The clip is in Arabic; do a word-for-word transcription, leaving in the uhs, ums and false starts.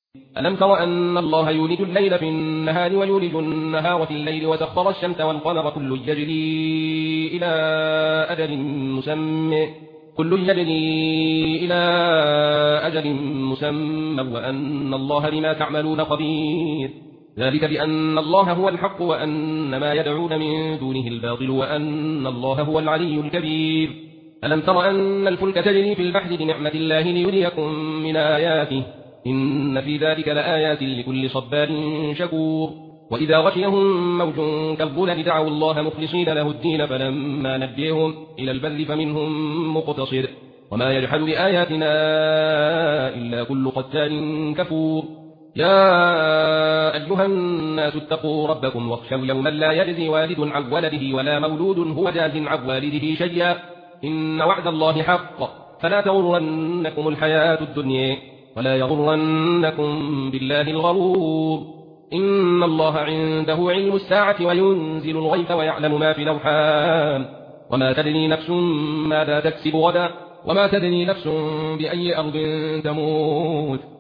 ألم تر أن الله يولج الليل في النهار ويولج النهار في الليل وسخر الشمس والقمر كل يجري إلى أجل مسمى كل يجري إلى أجل مسمى وأن الله بما تعملون خبير ذلك بأن الله هو الحق وأن ما يدعون من دونه الباطل وأن الله هو العلي الكبير ألم تر أن الفلك تجري في البحر بنعمة الله ليريكم من آياته إن في ذلك لآيات لكل صبار شكور وإذا غشيهم موج كالظلل دعوا الله مخلصين له الدين فلما نجيهم إلى البر فمنهم مقتصد وما يجحد بآياتنا إلا كل قتال كفور يا أيها الناس اتقوا ربكم واخشوا يوما لا يجزي والد عن ولده ولا مولود هو جاز عن والده شيئا إن وعد الله حق فلا تغرنكم الحياة الدنيا ولا يغرنكم بالله الغرور إن الله عنده علم الساعة وينزل الغيث ويعلم ما في الأرحام وما تدري نفس ماذا تكسب غدا وما تدري نفس بأي أرض تموت